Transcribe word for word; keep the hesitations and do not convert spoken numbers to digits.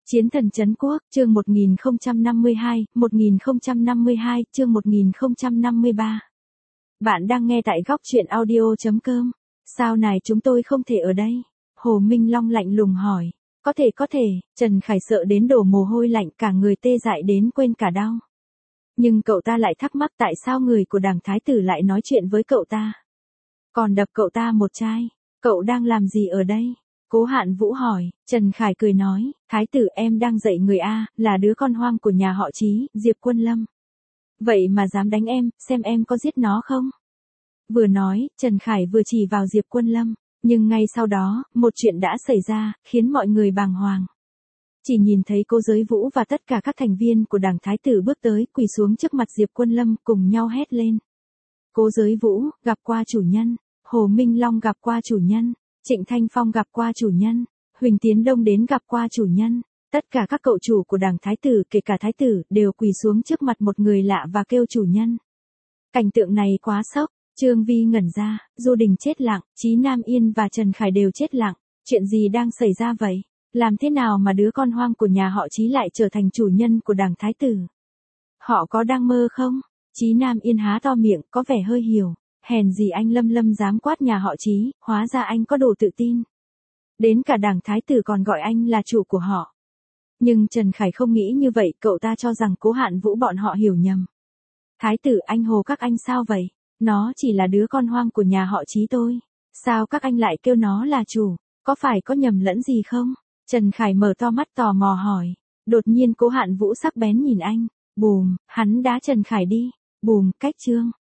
Chiến thần trấn quốc, chương một nghìn không trăm năm mươi hai, một nghìn không trăm năm mươi hai, chương một nghìn không trăm năm mươi ba. Bạn đang nghe tại góc truyện audio chấm com. Sao này chúng tôi không thể ở đây? Hồ Minh Long lạnh lùng hỏi. Có thể có thể, Trần Khải sợ đến đổ mồ hôi lạnh cả người tê dại đến quên cả đau. Nhưng cậu ta lại thắc mắc tại sao người của đảng thái tử lại nói chuyện với cậu ta. Còn đập cậu ta một chai. Cậu đang làm gì ở đây? Cố Hạn Vũ hỏi. Trần Khải cười nói, thái tử em đang dạy người A, là đứa con hoang của nhà họ Chí, Diệp Quân Lâm. Vậy mà dám đánh em, xem em có giết nó không? Vừa nói, Trần Khải vừa chỉ vào Diệp Quân Lâm, nhưng ngay sau đó, một chuyện đã xảy ra, khiến mọi người bàng hoàng. Chỉ nhìn thấy Cố Giới Vũ và tất cả các thành viên của đảng thái tử bước tới, quỳ xuống trước mặt Diệp Quân Lâm, cùng nhau hét lên. Cố Giới Vũ, gặp qua chủ nhân. Hồ Minh Long gặp qua chủ nhân. Trịnh Thanh Phong gặp qua chủ nhân. Huỳnh Tiến Đông đến gặp qua chủ nhân. Tất cả các cậu chủ của đảng thái tử, kể cả thái tử, đều quỳ xuống trước mặt một người lạ và kêu chủ nhân. Cảnh tượng này quá sốc. Trương Vi ngẩn ra, Du Đình chết lặng, Chí Nam Yên và Trần Khải đều chết lặng. Chuyện gì đang xảy ra vậy? Làm thế nào mà đứa con hoang của nhà họ Chí lại trở thành chủ nhân của đảng thái tử? Họ có đang mơ không? Chí Nam Yên há to miệng, có vẻ hơi hiểu. Hèn gì anh Lâm Lâm dám quát nhà họ Chí, hóa ra anh có đủ tự tin. Đến cả đảng thái tử còn gọi anh là chủ của họ. Nhưng Trần Khải không nghĩ như vậy, cậu ta cho rằng Cố Hạn Vũ bọn họ hiểu nhầm. Thái tử anh hồ các anh sao vậy? Nó chỉ là đứa con hoang của nhà họ Chí thôi. Sao các anh lại kêu nó là chủ? Có phải có nhầm lẫn gì không? Trần Khải mở to mắt tò mò hỏi. Đột nhiên Cố Hạn Vũ sắc bén nhìn anh. Bùm, hắn đá Trần Khải đi. Bùm, cách chương.